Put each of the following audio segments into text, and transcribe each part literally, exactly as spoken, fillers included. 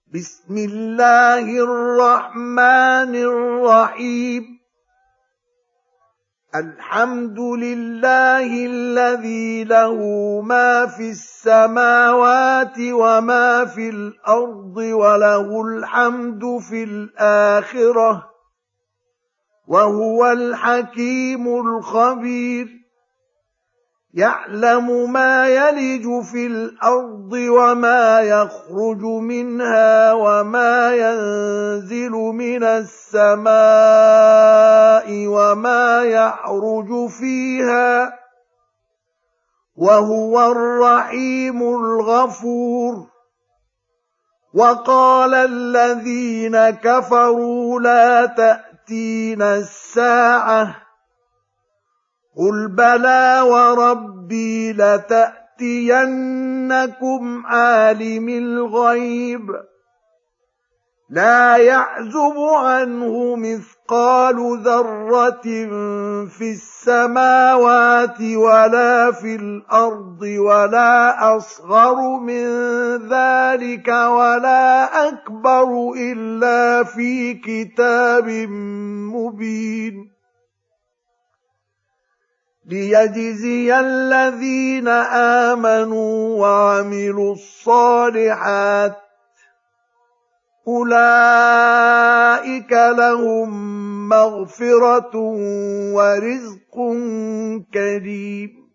بسم الله الرحمن الرحيم الحمد لله الذي له ما في السماوات وما في الأرض وله الحمد في الآخرة وهو الحكيم الخبير يعلم ما يلج في الأرض وما يخرج منها وما ينزل من السماء وما يعرج فيها وهو الرحيم الغفور وقال الذين كفروا لا تأتينا الساعة قل بلى وربي لتأتينكم عالم الغيب لا يعزب عنه مثقال ذرة في السماوات ولا في الأرض ولا أصغر من ذلك ولا أكبر إلا في كتاب مبين ليجزي الذين آمنوا وعملوا الصالحات أولئك لهم مغفرة ورزق كريم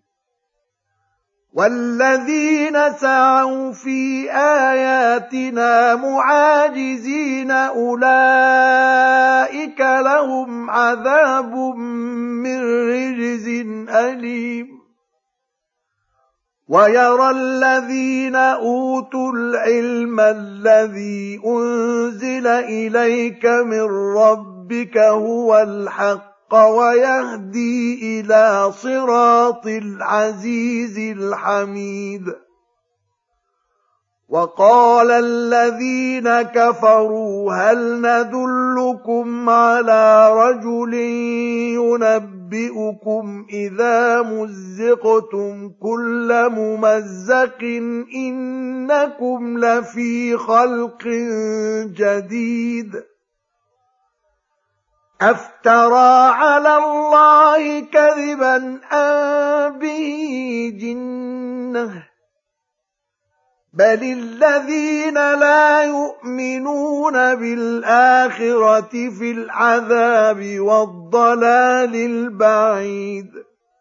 والذين سعوا في آياتنا معاجزين أولئك لهم عذاب من رجز أليم ويرى الذين أوتوا العلم الذي أنزل إليك من ربك هو الحق ويهدي إلى صراط العزيز الحميد وقال الذين كفروا هل ندلكم على رجل ينبئكم إذا مزقتم كل ممزق إنكم لفي خلق جديد أفترى على الله كذبا أم به جنة بل الذين لا يؤمنون بالآخرة في العذاب والضلال البعيد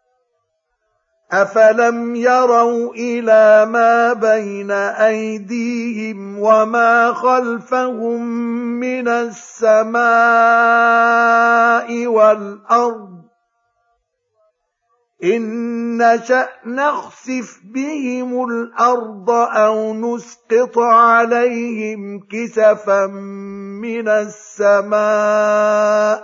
أفلم يروا إلى ما بين أيديهم وما خلفهم من السماء والأرض إن نشأ نخسف بهم الأرض أو نسقط عليهم كسفا من السماء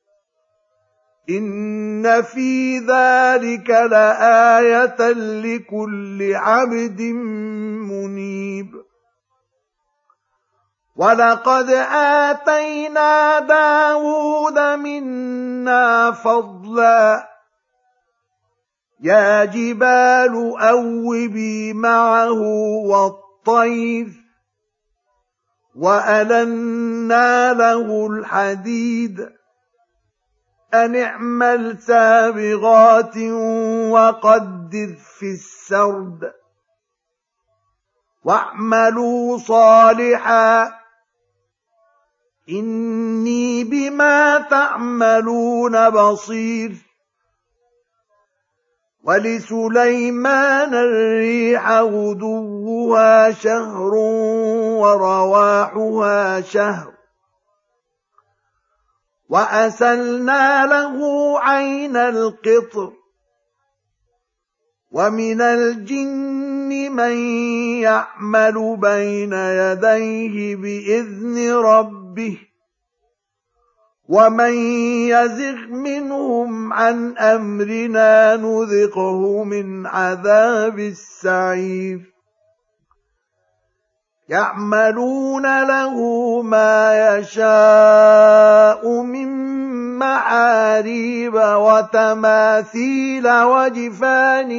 إن في ذلك لآية لكل عبد منيب ولقد آتينا داود منا فضلا يا جبال أوبي معه والطير وألنا له الحديد أن اعمل سابغات وقدر في السرد واعملوا صالحا إني بما تعملون بصير ولسليمان الريح غدوها شهر ورواحها شهر وأسلنا له عين القطر ومن الجن من يعمل بين يديه بإذن ربه ومن يزغ منهم عن أمرنا نذقه من عذاب السعير يعملون له ما يشاء من محاريب وتماثيل وجفان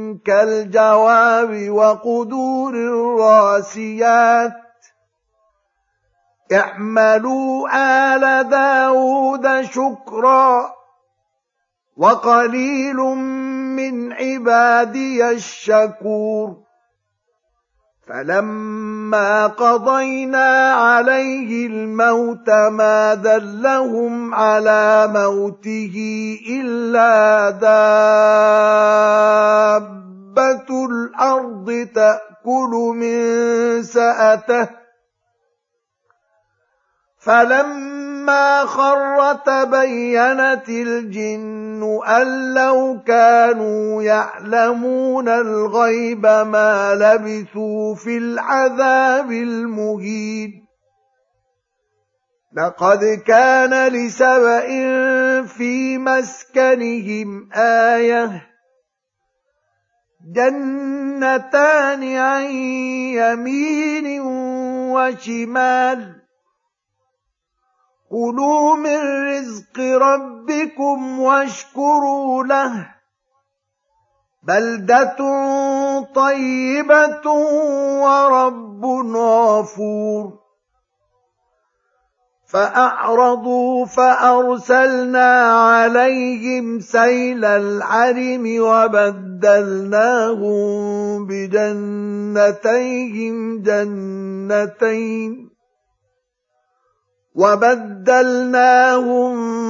كالجواب وقدور الراسيات اعملوا آل داود شكرا وقليل من عبادي الشكور فلما قضينا عليه الموت ما دلهم على موته إلا دابة الأرض تأكل من سأته فلما خر تبينت الجن أن لو كانوا يعلمون الغيب ما لبثوا في العذاب المهين لقد كان لسبإ في مسكنهم آية جنتان عن يمين وشمال كلوا من رزق ربكم واشكروا له بلدة طيبة ورب غفور فأعرضوا فأرسلنا عليهم سيل العرم وبدلناهم بجنتيهم جنتين وبدلناهم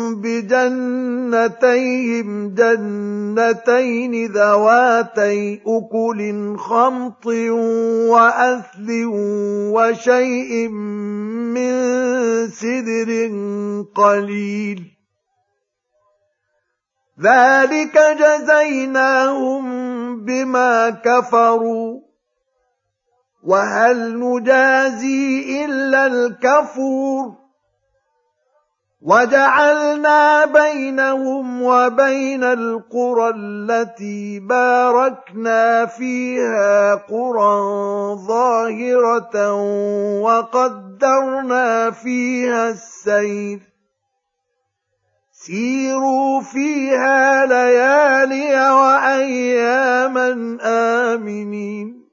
بجنتيهم جنتين ذواتي أكل خمط وأثل وشيء من سدر قليل ذلك جزيناهم بما كفروا وهل نجازي إلا الكفور وجعلنا بينهم وبين القرى التي باركنا فيها قرى ظاهرة وقدرنا فيها السير سيروا فيها ليالي وأياما آمنين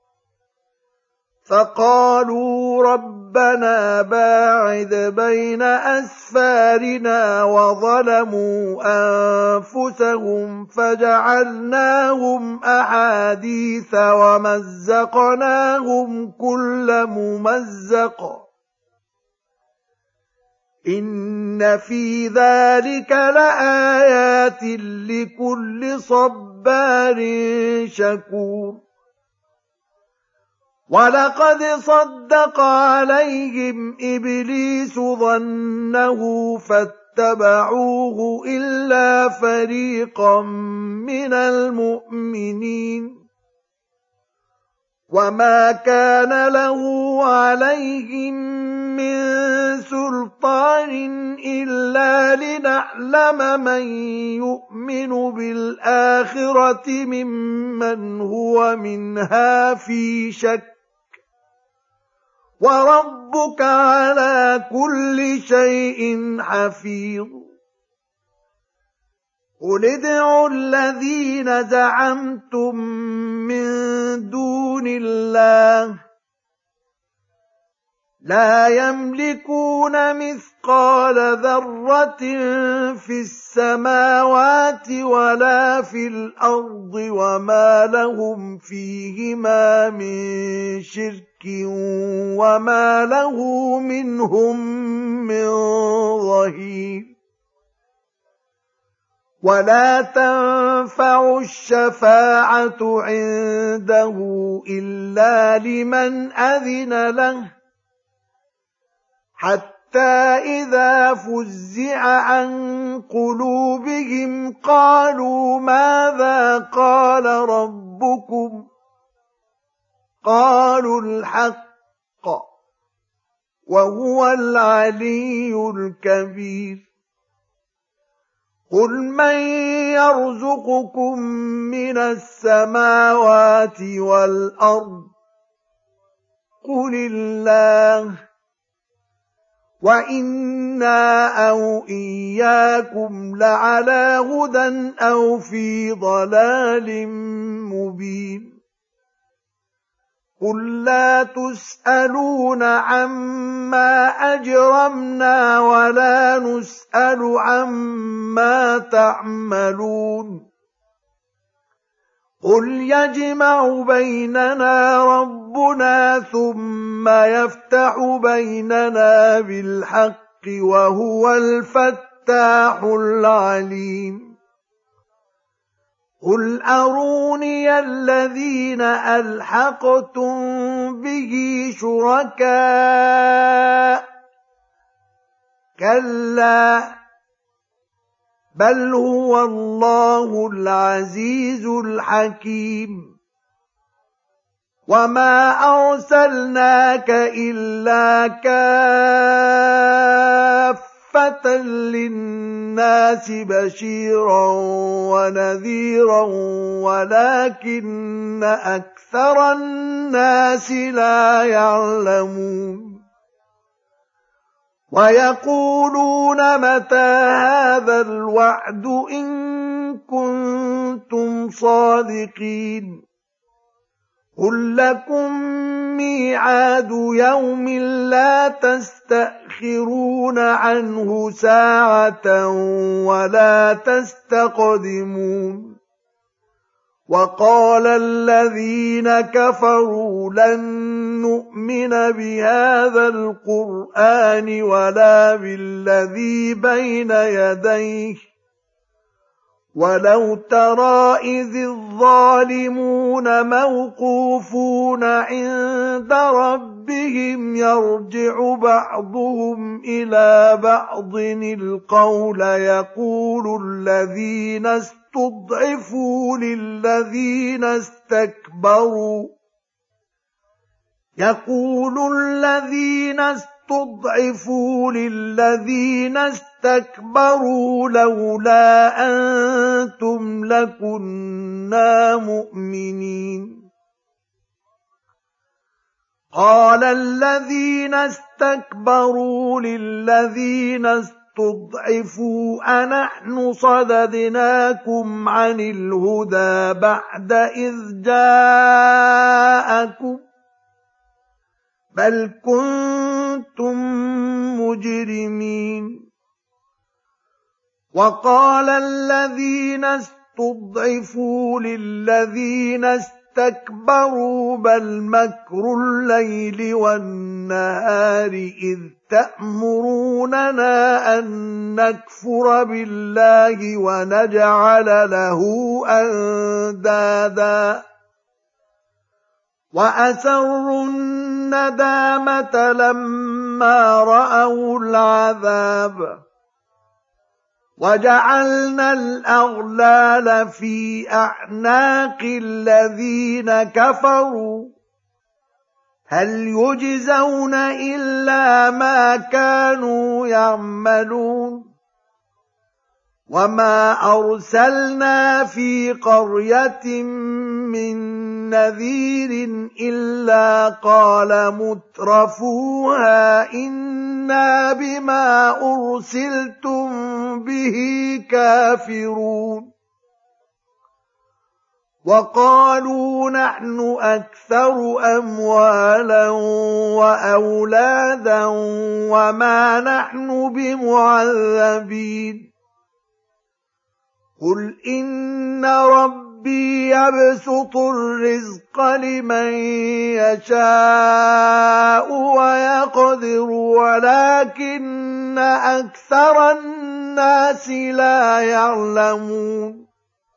فقالوا ربنا باعد بين أسفارنا وظلموا أنفسهم فجعلناهم أحاديث ومزقناهم كل ممزق إن في ذلك لآيات لكل صبار شكور ولقد صدق عليهم إبليس ظنه فاتبعوه إلا فريقا من المؤمنين وما كان له عليهم من سلطان إلا لنعلم من يؤمن بالآخرة ممن هو منها في شك وربك على كل شيء حفيظ قل ادعوا الذين زعمتم من دون الله لا يملكون مثقال ذرة في السماوات ولا في الأرض وما لهم فيهما من شرك وما له منهم من ظهير ولا تنفع الشفاعة عنده إلا لمن أذن له حتى إذا فزع عن قلوبهم قالوا ماذا قال ربكم قالوا الحق وهو العلي الكبير قل من يرزقكم من السماوات والأرض قل الله وإنا أو إياكم لعلى هدى أو في ضلال مبين قُل لَّا تُسْأَلُونَ عَمَّا أَجْرَمْنَا وَلَا نُسْأَلُ عَمَّا تَعْمَلُونَ قُلْ يَجْمَعُ بَيْنَنَا رَبُّنَا ثُمَّ يَفْتَحُ بَيْنَنَا بِالْحَقِّ وَهُوَ الْفَتَّاحُ الْعَلِيمُ قُلْ أَرُونِيَ الَّذِينَ أَلْحَقْتُم بِهِ شُرَكَاءَ كَلَّا بَلْ هُوَ اللَّهُ الْعَزِيزُ الْحَكِيمُ وَمَا أَرْسَلْنَاكَ إِلَّا كَافَّةً لِّلنَّاسِ بَشِيرًا وَنَذِيرًا وَلَكِنَّ أَكْثَرَ النَّاسِ لَا يَعْلَمُونَ وَيَقُولُونَ مَتَىٰ هَٰذَا الْوَعْدُ إِن كُنتُمْ صَادِقِينَ قُل لَّكُم مِّيعَادُ يَوْمٍ لَّا تَسْتَأْخِرُونَ عَنْهُ سَاعَةً وَلَا تَسْتَقْدِمُونَ وَقَالَ الَّذِينَ كَفَرُوا لَن نُّؤْمِنَ بِهَٰذَا الْقُرْآنِ وَلَا بِالَّذِي بَيْنَ يَدَيْهِ وَلَوْ تَرَىٰ إِذِ الظَّالِمُونَ مَوْقُوفُونَ عِندَ رَبِّهِمْ يَرْجِعُ بَعْضُهُمْ إِلَىٰ بَعْضٍ الْقَوْلَ يَقُولُ الَّذِينَ اسْتُضْعِفُوا لِلَّذِينَ اسْتَكْبَرُوا يَقُولُ الَّذِينَ اسْتُضْعِفُوا لِلَّذِينَ اسْتَكْبَرُوا لَوْلَا أَنتُمْ لَكُنَّا مُؤْمِنِينَ قَالَ الَّذِينَ اسْتَكْبَرُوا لِلَّذِينَ اسْتُضْعِفُوا أَنَحْنُ صَدَدْنَاكُمْ عَنِ الْهُدَىٰ بَعْدَ إِذْ جَاءَكُمْ بَلْ كُنتُم مُّجْرِمِينَ وَقَالَ الَّذِينَ اسْتُضْعِفُوا لِلَّذِينَ اسْتَكْبَرُوا بَلْ مَكْرُ اللَّيْلِ وَالنَّهَارِ إِذْ تَأْمُرُونَنَا أَن نَّكْفُرَ بِاللَّهِ وَنَجْعَلَ لَهُ أَندَادًا وَأَسَرُّوا النَّدَامَةَ لَمَّا رَأَوُا الْعَذَابَ وَجَعَلْنَا الْأَغْلَالَ فِي أَعْنَاقِ الَّذِينَ كَفَرُوا هَلْ يُجْزَوْنَ إِلَّا مَا كَانُوا يَعْمَلُونَ وَمَا أَرْسَلْنَا فِي قَرْيَةٍ مِّن نَّذِيرٍ إِلَّا قَالَ مُتْرَفُوهَا إِنَّا بِمَا أُرْسِلْتُم بِهِ كَافِرُونَ وَقَالُوا نَحْنُ أَكْثَرُ أَمْوَالًا وَأَوْلَادًا وَمَا نَحْنُ بِمُعَذَّبِينَ قُلْ إِنَّ رَبِّي يَبْسُطُ الرِّزْقَ لِمَن يَشَاءُ وَيَقْدِرُ وَلَكِنَّ أَكْثَرَ النَّاسِ لَا يَعْلَمُونَ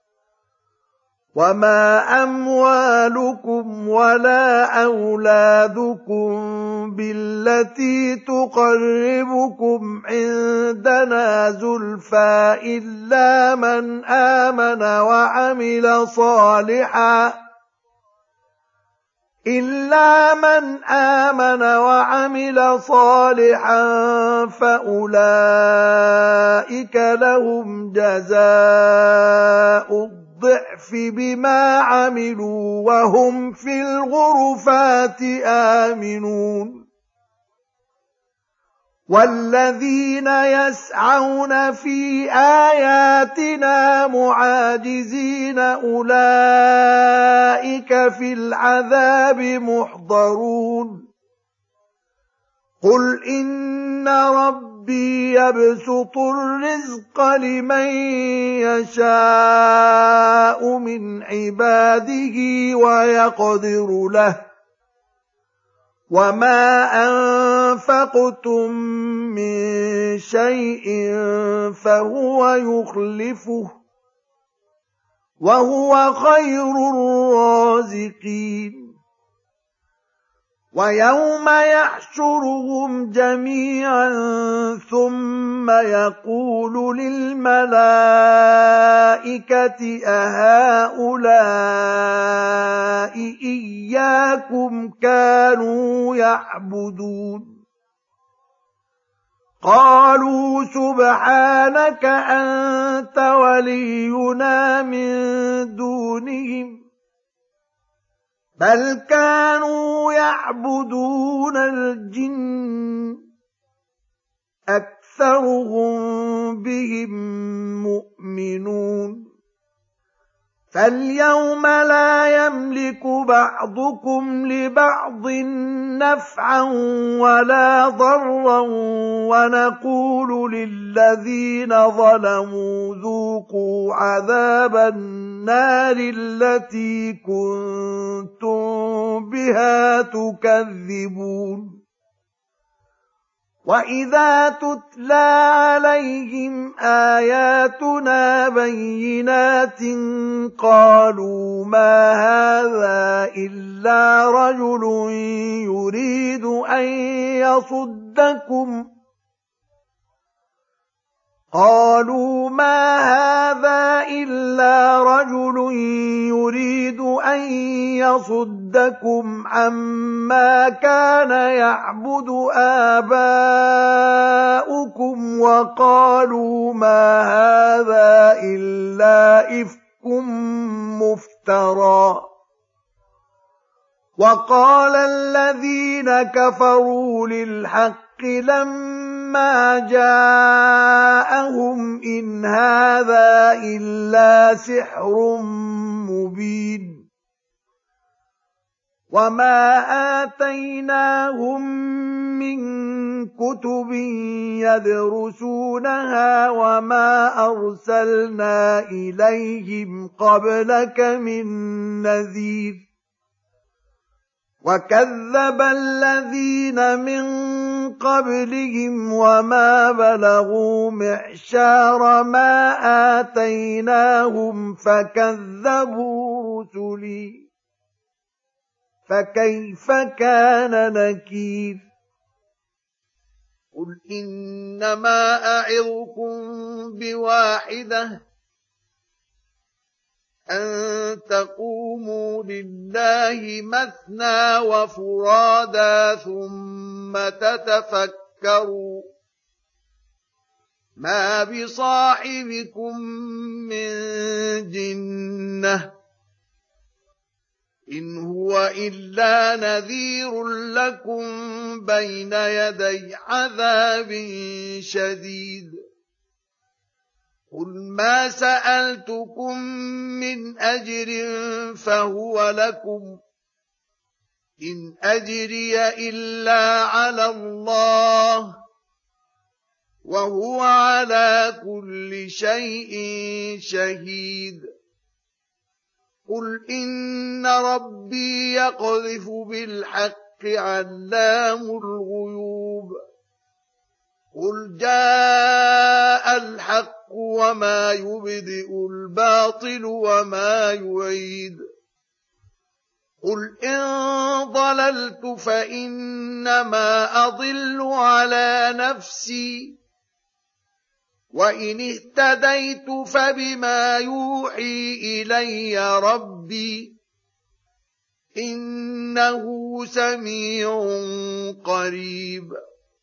وَمَا أَمْوَالُكُمْ وَلَا أَوْلَادُكُم بِالَّتِي تُقَرِّبُكُمْ عِندَنَا زُلْفَىٰ إِلَّا مَنْ آمَنَ وَعَمِلَ صَالِحًا إِلَّا مَنْ آمَنَ وَعَمِلَ صَالِحًا فَأُولَٰئِكَ لَهُمْ جَزَاءُ الضِّعْفِ بِمَا عَمِلُوا وَهُمْ فِي الْغُرُفَاتِ آمِنُونَ والذين يسعون في آياتنا معاجزين أولئك في العذاب محضرون قل إن ربي يبسط الرزق لمن يشاء من عباده ويقدر له وما أنفقتم من شيء فهو يخلفه وهو خير الرازقين ويوم يحشرهم جميعا ثم يقول للملائكة أهؤلاء إياكم كانوا يعبدون قالوا سبحانك أنت ولينا من دونهم بل كانوا يعبدون الجن أكثرهم بهم مؤمنون فاليوم لا يملك بعضكم لبعض نفعا ولا ضرا ونقول للذين ظلموا ذوقوا عذاب النار التي كنتم بها تكذبون وإذا تتلى عليهم آياتنا بينات قالوا ما هذا إلا رجل يريد أن يصدكم قالوا ما هذا إلا رجل يريد أن يصدكم عما كان يعبد آباؤكم وقالوا ما هذا إلا إفك مفترى وقال الذين كفروا للحق لما جاءهم إن هذا إلا سحر مبين وما آتيناهم من كتب يدرسونها وما أرسلنا إليهم قبلك من نذير وكذب الذين من قبلهم وما بلغوا معشار ما آتيناهم فكذبوا رسلي فكيف كان نكير قل إنما أعظكم بواحدة أن تقوموا لله مثنى وفرادا ثم تتفكروا ما بصاحبكم من جنة إن هو إلا نذير لكم بين يدي عذاب شديد قل ما سألتكم من أجر فهو لكم إن أجري إلا على الله وهو على كل شيء شهيد قل إن ربي يقذف بالحق علام الغيوب قل جاء الحق وما يبدئ الباطل وما يعيد قل إن ضللت فإنما أضل على نفسي وإن اهتديت فبما يوحي إلي ربي إنه سميع قريب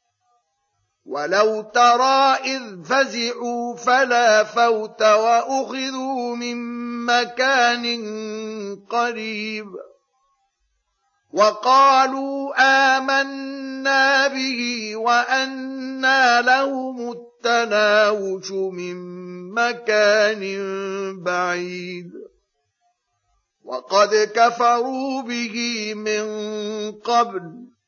ولو ترى إذ فزعوا فلا فوت وأخذوا من مكان قريب وقالوا آمنا به وأن وأنى لهم التناوش من مكان بعيد وقد كفروا به من قبل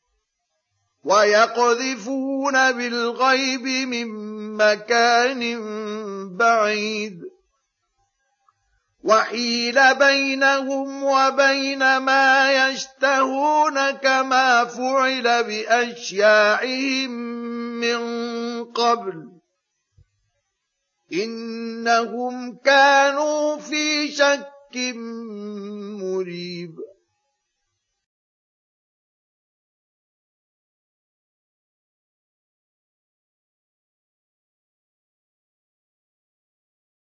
ويقذفون بالغيب من مكان بعيد وحيل بينهم وبين ما يشتهون كما فعل بأشياعهم من قبل إنهم كانوا في شك مريب